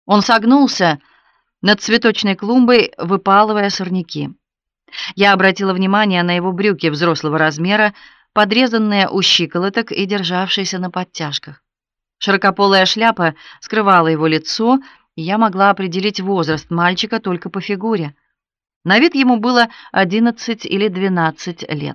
Он согнулся над цветочной клумбой, выпалывая сорняки. Я обратила внимание на его брюки взрослого размера, подрезанные у щиколоток и державшиеся на подтяжках. Широкополая шляпа скрывала его лицо, и я могла определить возраст мальчика только по фигуре. На вид ему было 11 или 12 лет.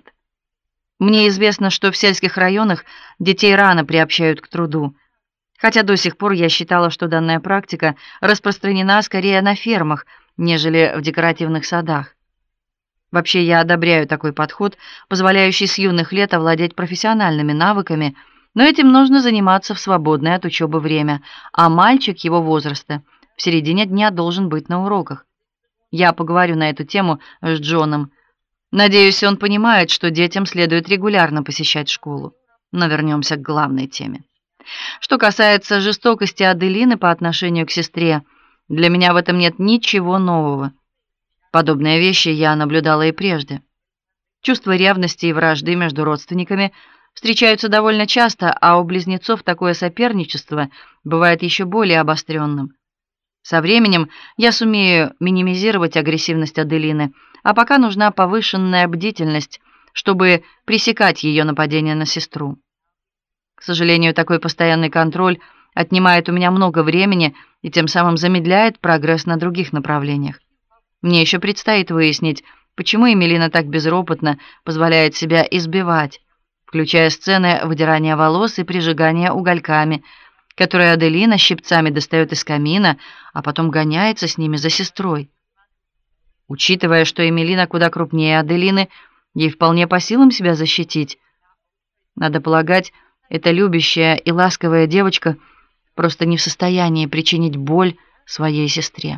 Мне известно, что в сельских районах детей рано приобщают к труду, хотя до сих пор я считала, что данная практика распространена скорее на фермах, нежели в декоративных садах. Вообще я одобряю такой подход, позволяющий с юных лет овладеть профессиональными навыками, но этим нужно заниматься в свободное от учебы время, а мальчик его возраста в середине дня должен быть на уроках. Я поговорю на эту тему с Джоном. Надеюсь, он понимает, что детям следует регулярно посещать школу. Но вернемся к главной теме. Что касается жестокости Аделины по отношению к сестре, для меня в этом нет ничего нового. Подобные вещи я наблюдала и прежде. Чувство ревности и вражды между родственниками встречаются довольно часто, а у близнецов такое соперничество бывает еще более обостренным. Со временем я сумею минимизировать агрессивность Аделины, а пока нужна повышенная бдительность, чтобы пресекать ее нападение на сестру. К сожалению, такой постоянный контроль отнимает у меня много времени и тем самым замедляет прогресс на других направлениях. Мне еще предстоит выяснить, почему Эмилина так безропотно позволяет себя избивать, включая сцены выдирания волос и прижигания угольками, которые Аделина щипцами достает из камина, а потом гоняется с ними за сестрой. Учитывая, что Эмилина куда крупнее Аделины, ей вполне по силам себя защитить. Надо полагать, эта любящая и ласковая девочка просто не в состоянии причинить боль своей сестре.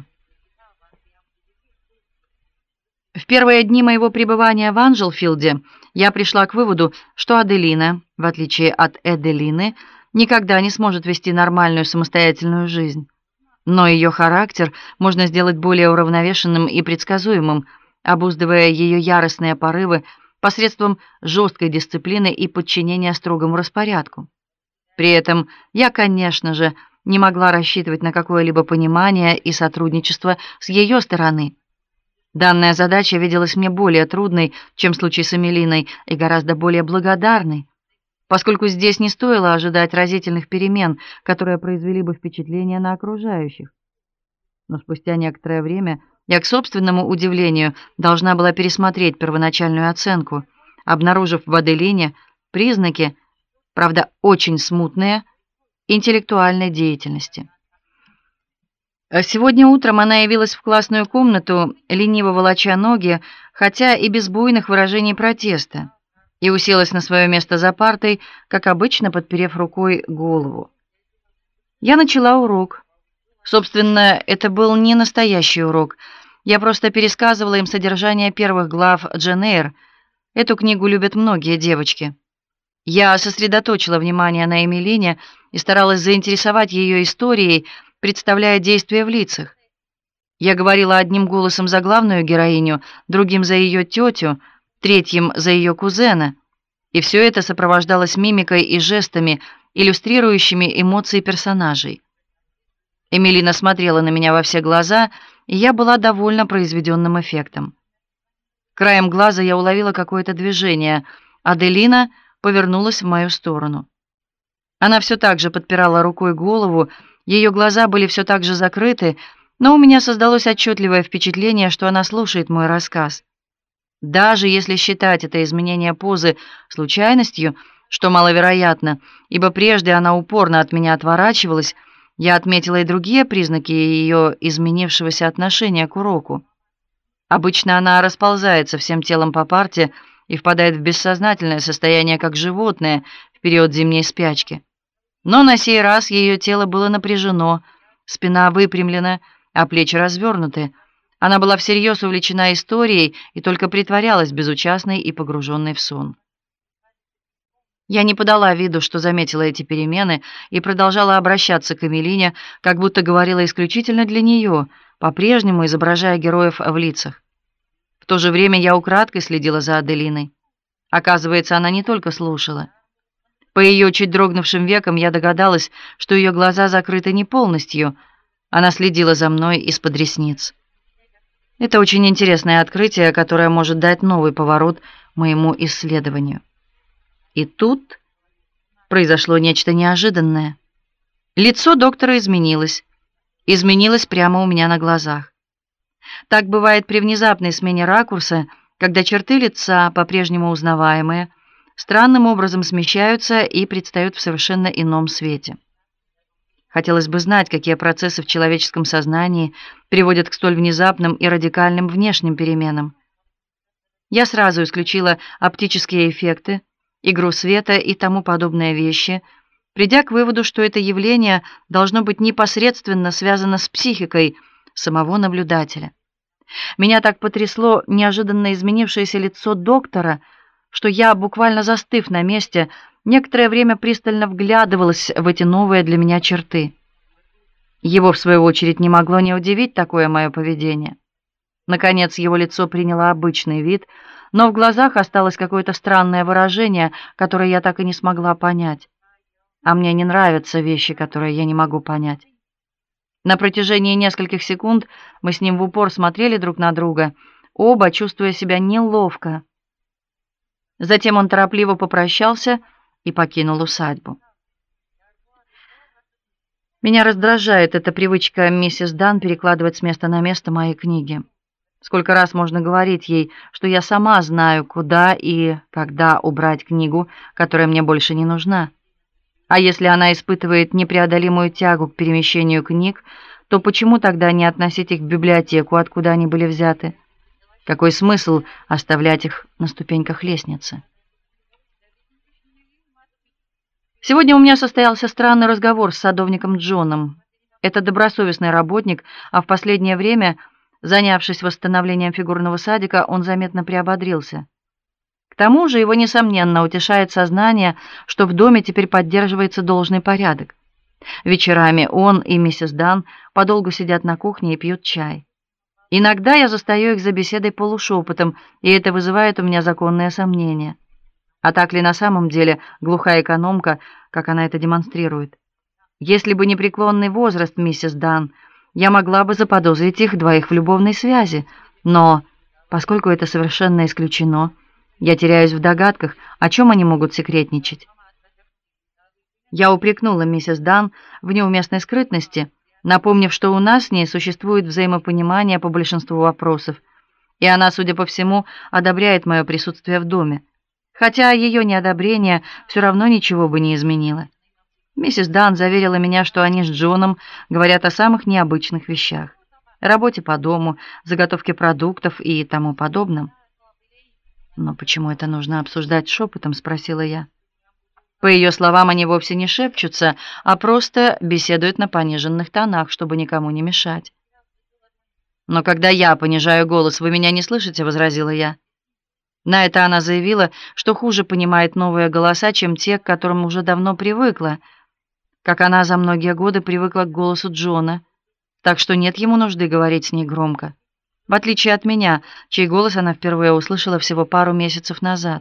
В первые дни моего пребывания в Анжелфилде я пришла к выводу, что Аделина, в отличие от Эделины, никогда не сможет вести нормальную самостоятельную жизнь. Но ее характер можно сделать более уравновешенным и предсказуемым, обуздывая ее яростные порывы посредством жесткой дисциплины и подчинения строгому распорядку. При этом я, конечно же, не могла рассчитывать на какое-либо понимание и сотрудничество с ее стороны. Данная задача виделась мне более трудной, чем в случае с Эмилиной, и гораздо более благодарной, поскольку здесь не стоило ожидать разительных перемен, которые произвели бы впечатление на окружающих. Но спустя некоторое время я, к собственному удивлению, должна была пересмотреть первоначальную оценку, обнаружив в Аделине признаки, правда, очень смутные, интеллектуальной деятельности. Сегодня утром она явилась в классную комнату, лениво волоча ноги, хотя и без буйных выражений протеста, и уселась на свое место за партой, как обычно, подперев рукой голову. Я начала урок. Собственно, это был не настоящий урок. Я просто пересказывала им содержание первых глав Джейн Эйр. Эту книгу любят многие девочки. Я сосредоточила внимание на Эмилине и старалась заинтересовать ее историей, представляя действия в лицах. Я говорила одним голосом за главную героиню, другим за ее тетю, третьим за ее кузена, и все это сопровождалось мимикой и жестами, иллюстрирующими эмоции персонажей. Эмилина смотрела на меня во все глаза, и я была довольна произведенным эффектом. Краем глаза я уловила какое-то движение. Аделина повернулась в мою сторону. Она все так же подпирала рукой голову, ее глаза были все так же закрыты, но у меня создалось отчетливое впечатление, что она слушает мой рассказ. Даже если считать это изменение позы случайностью, что маловероятно, ибо прежде она упорно от меня отворачивалась, я отметила и другие признаки ее изменившегося отношения к уроку. Обычно она расползается всем телом по парте и впадает в бессознательное состояние, как животное в период зимней спячки. Но на сей раз ее тело было напряжено, спина выпрямлена, а плечи развернуты. Она была всерьез увлечена историей и только притворялась безучастной и погруженной в сон. Я не подала виду, что заметила эти перемены, и продолжала обращаться к Эмилине, как будто говорила исключительно для нее, по-прежнему изображая героев в лицах. В то же время я украдкой следила за Аделиной. Оказывается, она не только слушала. По ее чуть дрогнувшим векам я догадалась, что ее глаза закрыты не полностью. Она следила за мной из-под ресниц. Это очень интересное открытие, которое может дать новый поворот моему исследованию. И тут произошло нечто неожиданное. Лицо доктора изменилось. Изменилось прямо у меня на глазах. Так бывает при внезапной смене ракурса, когда черты лица, по-прежнему узнаваемые, странным образом смещаются и предстают в совершенно ином свете. Хотелось бы знать, какие процессы в человеческом сознании приводят к столь внезапным и радикальным внешним переменам. Я сразу исключила оптические эффекты, игру света и тому подобные вещи, придя к выводу, что это явление должно быть непосредственно связано с психикой самого наблюдателя. Меня так потрясло неожиданно изменившееся лицо доктора, что я, буквально застыв на месте, некоторое время пристально вглядывалась в эти новые для меня черты. Его, в свою очередь, не могло не удивить такое мое поведение. Наконец, его лицо приняло обычный вид, но в глазах осталось какое-то странное выражение, которое я так и не смогла понять. А мне не нравятся вещи, которые я не могу понять. На протяжении нескольких секунд мы с ним в упор смотрели друг на друга, оба чувствуя себя неловко. Затем он торопливо попрощался и покинул усадьбу. Меня раздражает эта привычка миссис Дан перекладывать с места на место мои книги. Сколько раз можно говорить ей, что я сама знаю, куда и когда убрать книгу, которая мне больше не нужна. А если она испытывает непреодолимую тягу к перемещению книг, то почему тогда не относить их в библиотеку, откуда они были взяты? Какой смысл оставлять их на ступеньках лестницы? Сегодня у меня состоялся странный разговор с садовником Джоном. Это добросовестный работник, а в последнее время, занявшись восстановлением фигурного садика, он заметно приободрился. К тому же его, несомненно, утешает сознание, что в доме теперь поддерживается должный порядок. Вечерами он и миссис Дан подолгу сидят на кухне и пьют чай. Иногда я застаю их за беседой полушепотом, и это вызывает у меня законные сомнения. А так ли на самом деле глухая экономка, как она это демонстрирует? Если бы не преклонный возраст миссис Дан, я могла бы заподозрить их двоих в любовной связи, но, поскольку это совершенно исключено, я теряюсь в догадках, о чем они могут секретничать. Я упрекнула миссис Дан в неуместной скрытности, напомнив, что у нас с ней существует взаимопонимание по большинству вопросов, и она, судя по всему, одобряет мое присутствие в доме, хотя ее неодобрение все равно ничего бы не изменило. Миссис Дан заверила меня, что они с Джоном говорят о самых необычных вещах: работе по дому, заготовке продуктов и тому подобном. «Но почему это нужно обсуждать шепотом?» — спросила я. По ее словам, они вовсе не шепчутся, а просто беседуют на пониженных тонах, чтобы никому не мешать. «Но когда я понижаю голос, вы меня не слышите?» — возразила я. На это она заявила, что хуже понимает новые голоса, чем те, к которым уже давно привыкла, как она за многие годы привыкла к голосу Джона, так что нет ему нужды говорить с ней громко, в отличие от меня, чей голос она впервые услышала всего пару месяцев назад.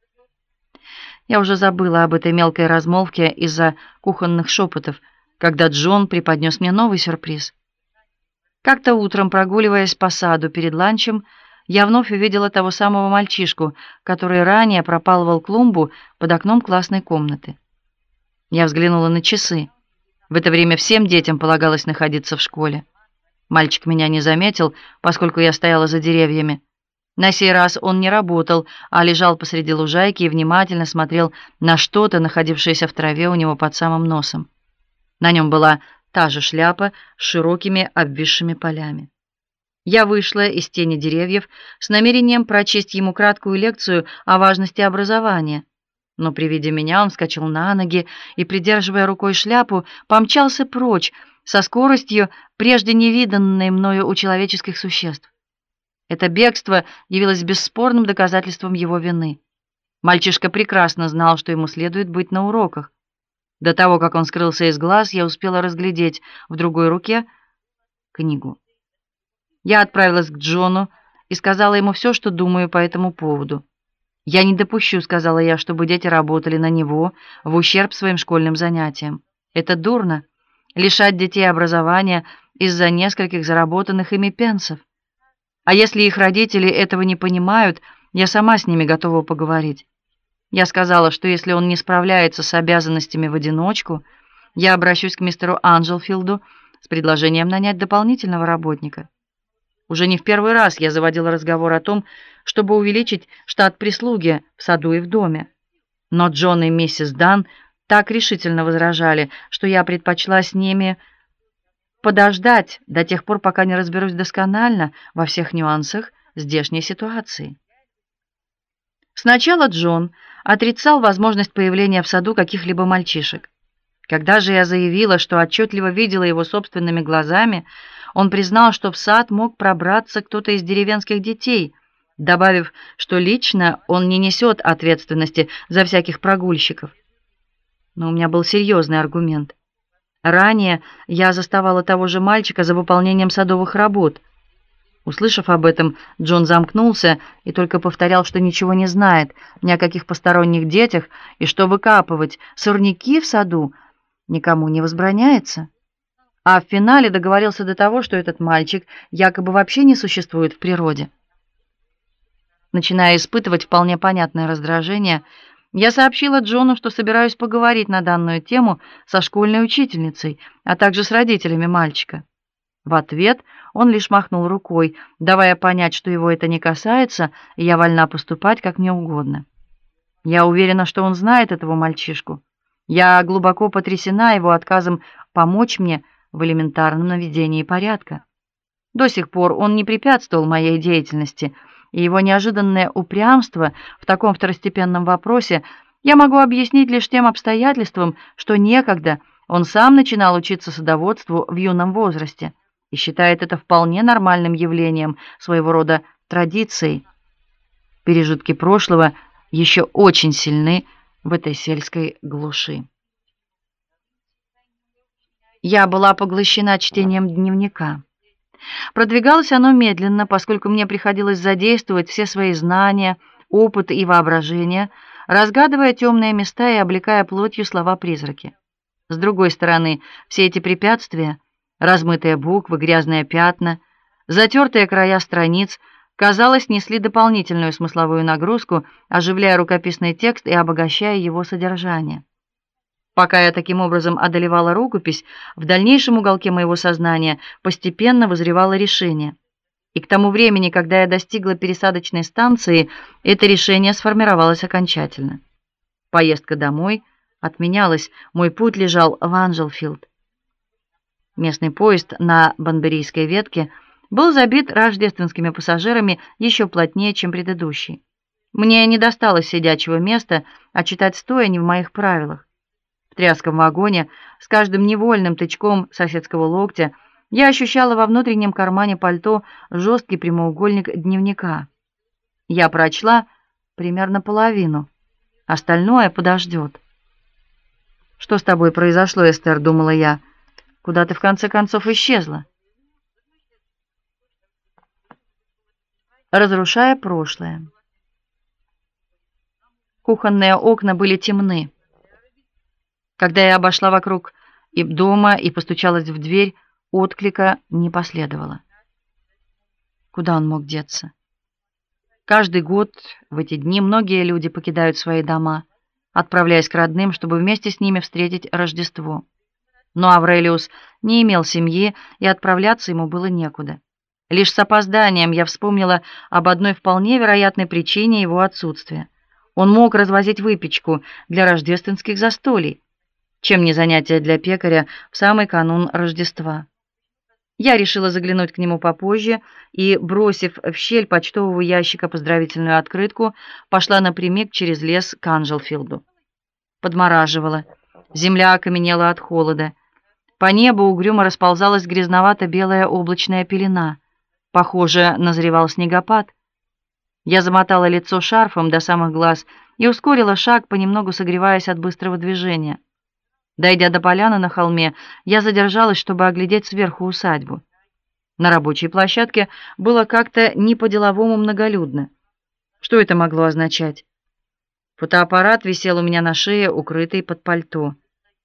Я уже забыла об этой мелкой размолвке из-за кухонных шепотов, когда Джон преподнес мне новый сюрприз. Как-то утром, прогуливаясь по саду перед ланчем, я вновь увидела того самого мальчишку, который ранее пропалывал клумбу под окном классной комнаты. Я взглянула на часы. В это время всем детям полагалось находиться в школе. Мальчик меня не заметил, поскольку я стояла за деревьями. На сей раз он не работал, а лежал посреди лужайки и внимательно смотрел на что-то, находившееся в траве у него под самым носом. На нем была та же шляпа с широкими обвисшими полями. Я вышла из тени деревьев с намерением прочесть ему краткую лекцию о важности образования. Но при виде меня он вскочил на ноги и, придерживая рукой шляпу, помчался прочь со скоростью, прежде не виданной мною у человеческих существ. Это бегство явилось бесспорным доказательством его вины. Мальчишка прекрасно знал, что ему следует быть на уроках. До того, как он скрылся из глаз, я успела разглядеть в другой руке книгу. Я отправилась к Джону и сказала ему все, что думаю по этому поводу. «Я не допущу», — сказала я, — «чтобы дети работали на него в ущерб своим школьным занятиям. Это дурно — лишать детей образования из-за нескольких заработанных ими пенсов. А если их родители этого не понимают, я сама с ними готова поговорить. Я сказала, что если он не справляется с обязанностями в одиночку, я обращусь к мистеру Анджелфилду с предложением нанять дополнительного работника. Уже не в первый раз я заводила разговор о том, чтобы увеличить штат прислуги в саду и в доме. Но Джон и миссис Дан так решительно возражали, что я предпочла с ними подождать до тех пор, пока не разберусь досконально во всех нюансах здешней ситуации. Сначала Джон отрицал возможность появления в саду каких-либо мальчишек. Когда же я заявила, что отчетливо видела его собственными глазами, он признал, что в сад мог пробраться кто-то из деревенских детей, добавив, что лично он не несет ответственности за всяких прогульщиков. Но у меня был серьезный аргумент. Ранее я заставала того же мальчика за выполнением садовых работ. Услышав об этом, Джон замкнулся и только повторял, что ничего не знает ни о каких посторонних детях и что выкапывать сорняки в саду никому не возбраняется. А в финале договорился до того, что этот мальчик якобы вообще не существует в природе. Начиная испытывать вполне понятное раздражение, я сообщила Джону, что собираюсь поговорить на данную тему со школьной учительницей, а также с родителями мальчика. В ответ он лишь махнул рукой, давая понять, что его это не касается, и я вольна поступать как мне угодно. Я уверена, что он знает этого мальчишку. Я глубоко потрясена его отказом помочь мне в элементарном наведении порядка. До сих пор он не препятствовал моей деятельности, и его неожиданное упрямство в таком второстепенном вопросе я могу объяснить лишь тем обстоятельством, что некогда он сам начинал учиться садоводству в юном возрасте и считает это вполне нормальным явлением, своего рода традицией. Пережитки прошлого еще очень сильны в этой сельской глуши. Я была поглощена чтением дневника. Продвигалось оно медленно, поскольку мне приходилось задействовать все свои знания, опыт и воображение, разгадывая темные места и облекая плотью слова-призраки. С другой стороны, все эти препятствия, размытые буквы, грязные пятна, затертые края страниц, казалось, несли дополнительную смысловую нагрузку, оживляя рукописный текст и обогащая его содержание. Пока я таким образом одолевала рукопись, в дальнейшем уголке моего сознания постепенно вызревало решение. И к тому времени, когда я достигла пересадочной станции, это решение сформировалось окончательно. Поездка домой отменялась, мой путь лежал в Анджелфилд. Местный поезд на Банберийской ветке был забит рождественскими пассажирами еще плотнее, чем предыдущий. Мне не досталось сидячего места, а читать стоя не в моих правилах. В тряском вагоне с каждым невольным тычком соседского локтя я ощущала во внутреннем кармане пальто жесткий прямоугольник дневника. Я прочла примерно половину, остальное подождет. «Что с тобой произошло, Эстер?» — думала я. «Куда ты в конце концов исчезла?» Разрушая прошлое. Кухонные окна были темны. Когда я обошла вокруг дома и постучалась в дверь, отклика не последовало. Куда он мог деться? Каждый год в эти дни многие люди покидают свои дома, отправляясь к родным, чтобы вместе с ними встретить Рождество. Но Аврелиус не имел семьи, и отправляться ему было некуда. Лишь с опозданием я вспомнила об одной вполне вероятной причине его отсутствия. Он мог развозить выпечку для рождественских застолий. Чем не занятие для пекаря в самый канун Рождества. Я решила заглянуть к нему попозже и, бросив в щель почтового ящика поздравительную открытку, пошла напрямик через лес к Анджелфилду. Подмораживало. Земля окаменела от холода. По небу угрюмо расползалась грязновато-белая облачная пелена. Похоже, назревал снегопад. Я замотала лицо шарфом до самых глаз и ускорила шаг, понемногу согреваясь от быстрого движения. Дойдя до поляны на холме, я задержалась, чтобы оглядеть сверху усадьбу. На рабочей площадке было как-то не по-деловому многолюдно. Что это могло означать? Фотоаппарат висел у меня на шее, укрытый под пальто.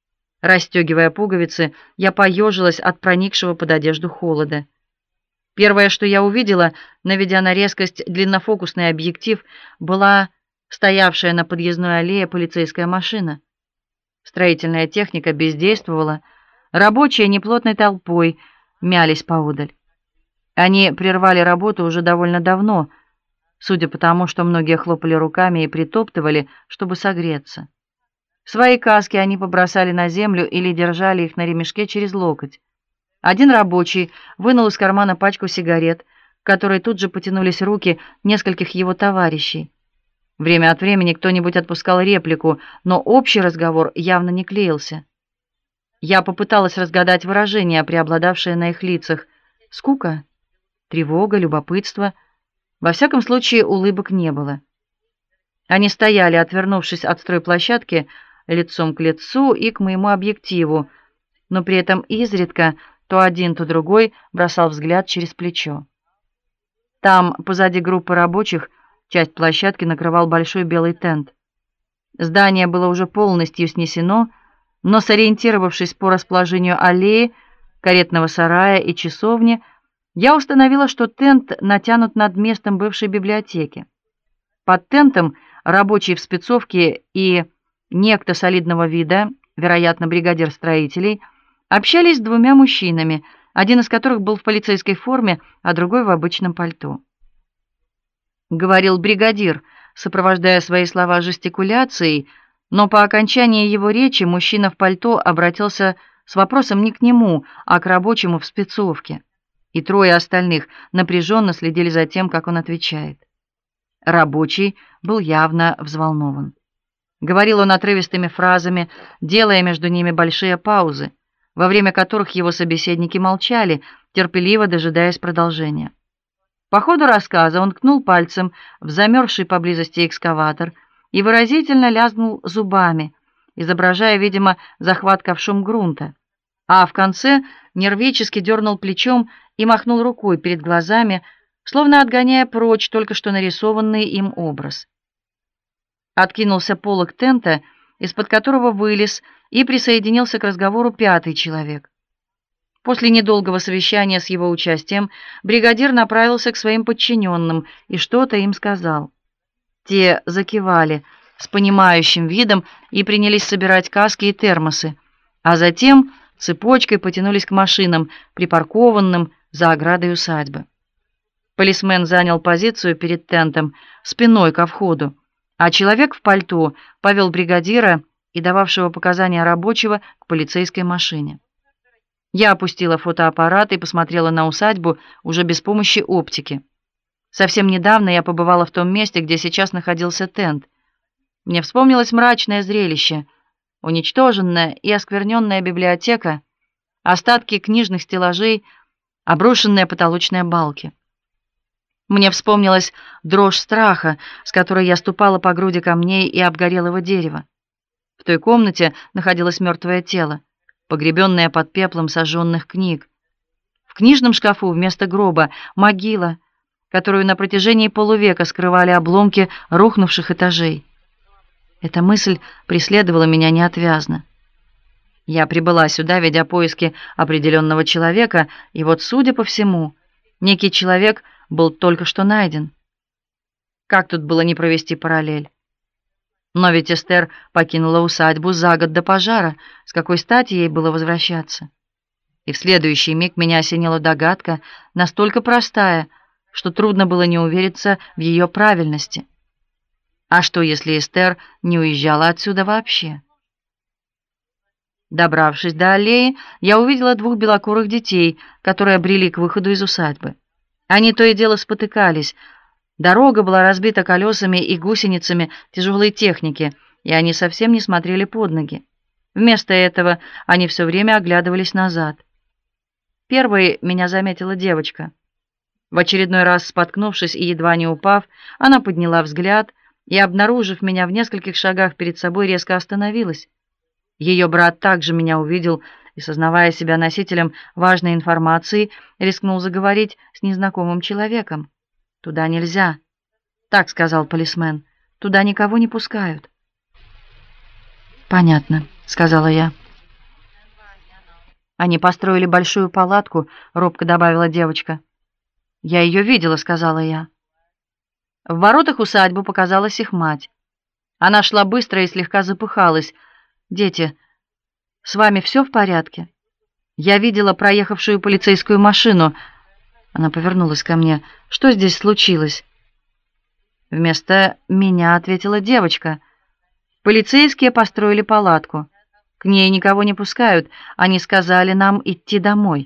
Расстегивая пуговицы, я поежилась от проникшего под одежду холода. Первое, что я увидела, наведя на резкость длиннофокусный объектив, была стоявшая на подъездной аллее полицейская машина. Строительная техника бездействовала, рабочие неплотной толпой мялись поодаль. Они прервали работу уже довольно давно, судя по тому, что многие хлопали руками и притоптывали, чтобы согреться. Свои каски они побросали на землю или держали их на ремешке через локоть. Один рабочий вынул из кармана пачку сигарет, к которой тут же потянулись руки нескольких его товарищей. Время от времени кто-нибудь отпускал реплику, но общий разговор явно не клеился. Я попыталась разгадать выражения, преобладавшие на их лицах. Скука, тревога, любопытство. Во всяком случае, улыбок не было. Они стояли, отвернувшись от стройплощадки, лицом к лицу и к моему объективу, но при этом изредка то один, то другой бросал взгляд через плечо. Там, позади группы рабочих, часть площадки накрывал большой белый тент. Здание было уже полностью снесено, но, сориентировавшись по расположению аллеи, каретного сарая и часовни, я установила, что тент натянут над местом бывшей библиотеки. Под тентом рабочий в спецовке и некто солидного вида, вероятно, бригадир строителей, общались с двумя мужчинами, один из которых был в полицейской форме, а другой в обычном пальто. Говорил бригадир, сопровождая свои слова жестикуляцией, но по окончании его речи мужчина в пальто обратился с вопросом не к нему, а к рабочему в спецовке, и трое остальных напряженно следили за тем, как он отвечает. Рабочий был явно взволнован. Говорил он отрывистыми фразами, делая между ними большие паузы, во время которых его собеседники молчали, терпеливо дожидаясь продолжения. По ходу рассказа он ткнул пальцем в замерзший поблизости экскаватор и выразительно лязгнул зубами, изображая, видимо, захват ковшом грунта, а в конце нервически дернул плечом и махнул рукой перед глазами, словно отгоняя прочь только что нарисованный им образ. Откинулся полог тента, из-под которого вылез и присоединился к разговору пятый человек. После недолгого совещания с его участием бригадир направился к своим подчиненным и что-то им сказал. Те закивали с понимающим видом и принялись собирать каски и термосы, а затем цепочкой потянулись к машинам, припаркованным за оградой усадьбы. Полисмен занял позицию перед тентом, спиной ко входу, а человек в пальто повел бригадира и дававшего показания рабочего к полицейской машине. Я опустила фотоаппарат и посмотрела на усадьбу уже без помощи оптики. Совсем недавно я побывала в том месте, где сейчас находился тент. Мне вспомнилось мрачное зрелище: уничтоженная и оскверненная библиотека, остатки книжных стеллажей, обрушенные потолочные балки. Мне вспомнилась дрожь страха, с которой я ступала по груди камней и обгорелого дерева. В той комнате находилось мертвое тело, погребенное под пеплом сожженных книг. В книжном шкафу вместо гроба могила, которую на протяжении полувека скрывали обломки рухнувших этажей. Эта мысль преследовала меня неотвязно. Я прибыла сюда, ведя поиски определенного человека, и вот, судя по всему, некий человек был только что найден. Как тут было не провести параллель? Но ведь Эстер покинула усадьбу за год до пожара, с какой стати ей было возвращаться? И в следующий миг меня осенила догадка, настолько простая, что трудно было не увериться в ее правильности. А что, если Эстер не уезжала отсюда вообще? Добравшись до аллеи, я увидела двух белокурых детей, которые брели к выходу из усадьбы. Они то и дело спотыкались. Дорога была разбита колесами и гусеницами тяжелой техники, и они совсем не смотрели под ноги. Вместо этого они все время оглядывались назад. Первой меня заметила девочка. В очередной раз споткнувшись и едва не упав, она подняла взгляд и, обнаружив меня в нескольких шагах перед собой, резко остановилась. Ее брат также меня увидел и, сознавая себя носителем важной информации, рискнул заговорить с незнакомым человеком. «Туда нельзя», — так сказал полисмен. «Туда никого не пускают». «Понятно», — сказала я. Они построили большую палатку, робко добавила девочка. Я ее видела, сказала я. В воротах усадьбы показалась их мать. Она шла быстро и слегка запыхалась. Дети, с вами все в порядке? Я видела проехавшую полицейскую машину. Она повернулась ко мне. Что здесь случилось? Вместо меня ответила девочка. Полицейские построили палатку. К ней никого не пускают. Они сказали нам идти домой.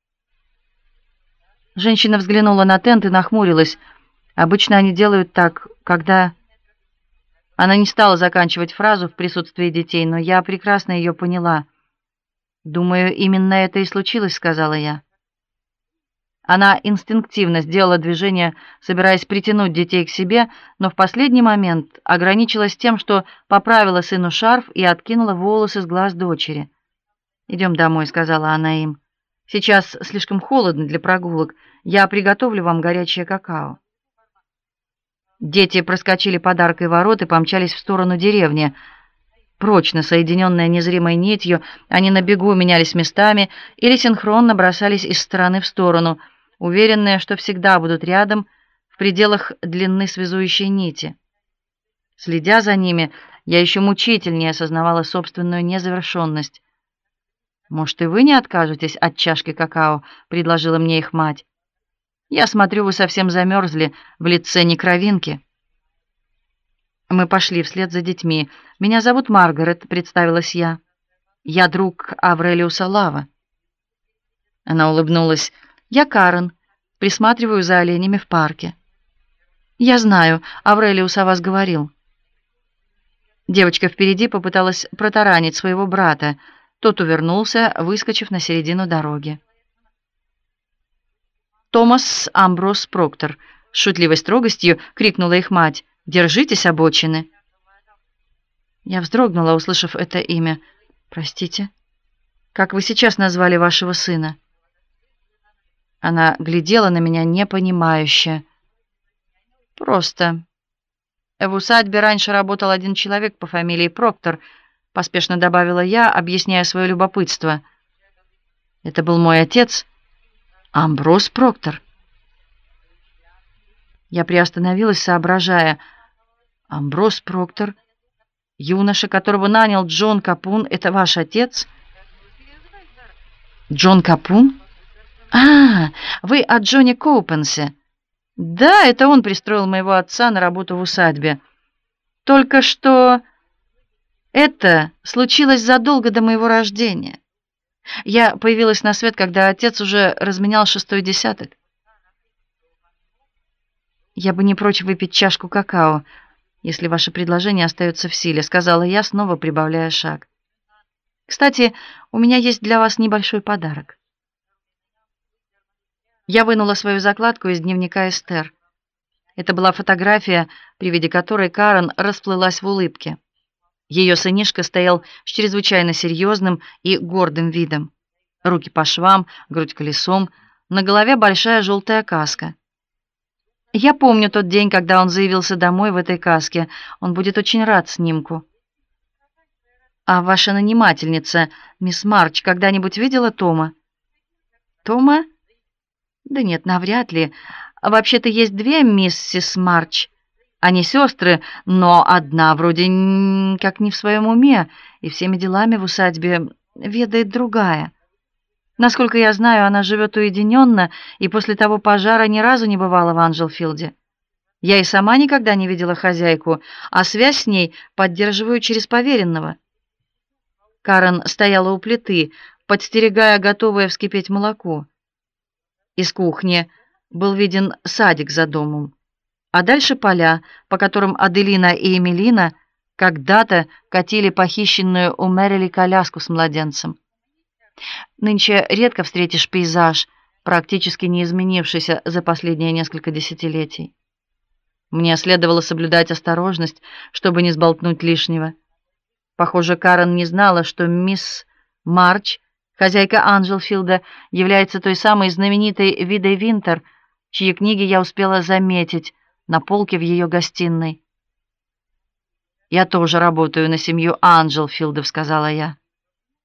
Женщина взглянула на тент и нахмурилась. Обычно они делают так, когда... Она не стала заканчивать фразу в присутствии детей, но я прекрасно ее поняла. «Думаю, именно это и случилось», — сказала я. Она инстинктивно сделала движение, собираясь притянуть детей к себе, но в последний момент ограничилась тем, что поправила сыну шарф и откинула волосы с глаз дочери. «Идем домой», — сказала она им. «Сейчас слишком холодно для прогулок. Я приготовлю вам горячее какао». Дети проскочили под аркой ворот и помчались в сторону деревни. Прочно соединенные незримой нитью, они на бегу менялись местами или синхронно бросались из стороны в сторону, уверенные, что всегда будут рядом в пределах длины связующей нити. Следя за ними, я еще мучительнее осознавала собственную незавершенность. «Может, и вы не откажетесь от чашки какао?» — предложила мне их мать. «Я смотрю, вы совсем замерзли в лице некровинки». Мы пошли вслед за детьми. «Меня зовут Маргарет», — представилась я. «Я друг Аврелиуса Лава». Она улыбнулась. «Я Карен, присматриваю за оленями в парке». «Я знаю, Аврелиус о вас говорил». Девочка впереди попыталась протаранить своего брата. Тот увернулся, выскочив на середину дороги. «Томас Амброс Проктор», — с шутливой строгостью крикнула их мать. «Держитесь, обочины!» Я вздрогнула, услышав это имя. «Простите, как вы сейчас назвали вашего сына?» Она глядела на меня непонимающе. «Просто. В усадьбе раньше работал один человек по фамилии Проктор», — поспешно добавила я, объясняя свое любопытство. «Это был мой отец, Амброс Проктор». Я приостановилась, соображая. «Амброс Проктор, юноша, которого нанял Джон Капун, это ваш отец?» «Джон Капун? А, вы о Джоне Коупенсе. Да, это он пристроил моего отца на работу в усадьбе. Только что это случилось задолго до моего рождения. Я появилась на свет, когда отец уже разменял 6-й десяток. Я бы не прочь выпить чашку какао, если ваше предложение остается в силе», — сказала я, снова прибавляя шаг. «Кстати, у меня есть для вас небольшой подарок». Я вынула свою закладку из дневника Эстер. Это была фотография, при виде которой Карен расплылась в улыбке. Ее сынишка стоял с чрезвычайно серьезным и гордым видом. Руки по швам, грудь колесом, на голове большая желтая каска. Я помню тот день, когда он заявился домой в этой каске. Он будет очень рад снимку. «А ваша нанимательница, мисс Марч, когда-нибудь видела Тома?» «Тома? Да нет, навряд ли. Вообще-то есть две миссис Марч. Они сестры, но одна вроде как не в своем уме, и всеми делами в усадьбе ведает другая. Насколько я знаю, она живет уединенно и после того пожара ни разу не бывала в Анджелфилде. Я и сама никогда не видела хозяйку, а связь с ней поддерживаю через поверенного». Карен стояла у плиты, подстерегая готовое вскипеть молоко. Из кухни был виден садик за домом, а дальше поля, по которым Аделина и Эмилина когда-то катили похищенную у Мэрили коляску с младенцем. Нынче редко встретишь пейзаж, практически не изменившийся за последние несколько десятилетий. Мне следовало соблюдать осторожность, чтобы не сболтнуть лишнего. Похоже, Карен не знала, что мисс Марч, хозяйка Анджелфилда, является той самой знаменитой Видой Винтер, чьи книги я успела заметить на полке в ее гостиной. «Я тоже работаю на семью Анджелфилдов», — сказала я.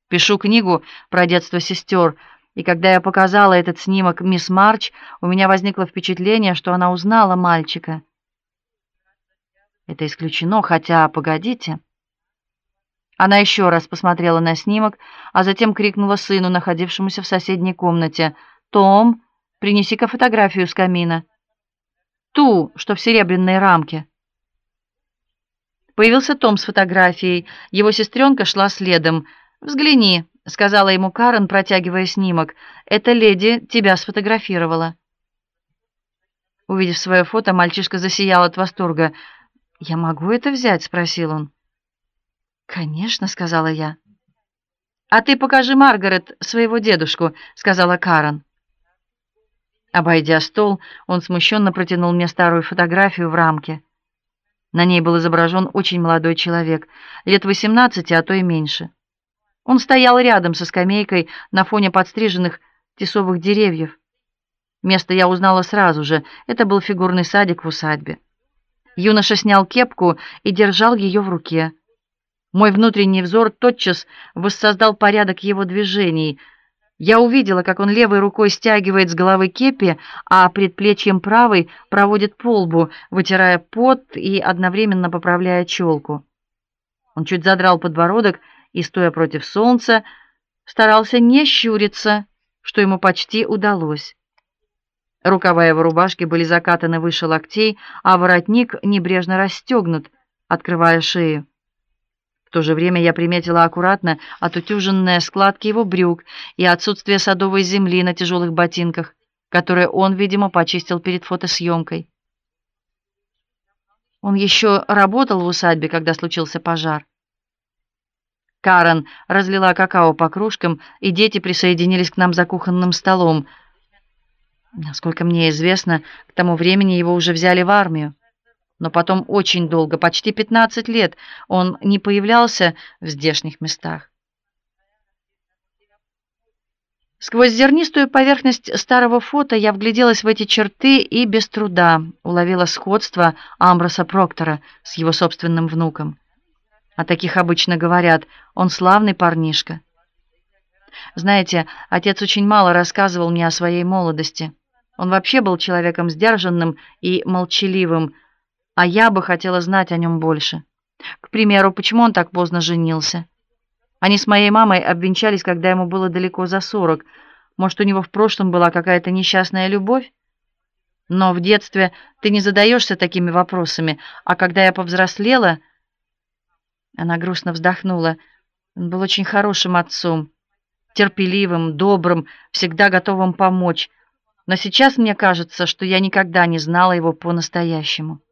Пишу книгу про детство сестер, и когда я показала этот снимок мисс Марч, у меня возникло впечатление, что она узнала мальчика. Это исключено, хотя, погодите. Она еще раз посмотрела на снимок, а затем крикнула сыну, находившемуся в соседней комнате: «Том, принеси-ка фотографию с камина. Ту, что в серебряной рамке». Появился Том с фотографией. Его сестренка шла следом. «Взгляни», — сказала ему Карен, протягивая снимок. «Эта леди тебя сфотографировала». Увидев свое фото, мальчишка засиял от восторга. «Я могу это взять?» — спросил он. «Конечно», — сказала я. «А ты покажи Маргарет своего дедушку», — сказала Карен. Обойдя стол, он смущенно протянул мне старую фотографию в рамке. На ней был изображен очень молодой человек, лет 18, а то и меньше. Он стоял рядом со скамейкой на фоне подстриженных тисовых деревьев. Место я узнала сразу же. Это был фигурный садик в усадьбе. Юноша снял кепку и держал ее в руке. Мой внутренний взор тотчас воссоздал порядок его движений. Я увидела, как он левой рукой стягивает с головы кепи, а предплечьем правой проводит по лбу, вытирая пот и одновременно поправляя челку. Он чуть задрал подбородок и, стоя против солнца, старался не щуриться, что ему почти удалось. Рукава его рубашки были закатаны выше локтей, а воротник небрежно расстегнут, открывая шею. В то же время я приметила аккуратно отутюженные складки его брюк и отсутствие садовой земли на тяжелых ботинках, которые он, видимо, почистил перед фотосъемкой. Он еще работал в усадьбе, когда случился пожар. Карен разлила какао по кружкам, и дети присоединились к нам за кухонным столом. Насколько мне известно, к тому времени его уже взяли в армию. Но потом очень долго, почти 15 лет, он не появлялся в здешних местах. Сквозь зернистую поверхность старого фото я вгляделась в эти черты и без труда уловила сходство Амброса Проктора с его собственным внуком. О таких обычно говорят: он славный парнишка. Знаете, отец очень мало рассказывал мне о своей молодости. Он вообще был человеком сдержанным и молчаливым, а я бы хотела знать о нем больше. К примеру, почему он так поздно женился? Они с моей мамой обвенчались, когда ему было далеко за 40. Может, у него в прошлом была какая-то несчастная любовь? Но в детстве ты не задаешься такими вопросами, а когда я повзрослела... Она грустно вздохнула. Он был очень хорошим отцом, терпеливым, добрым, всегда готовым помочь. Но сейчас мне кажется, что я никогда не знала его по-настоящему.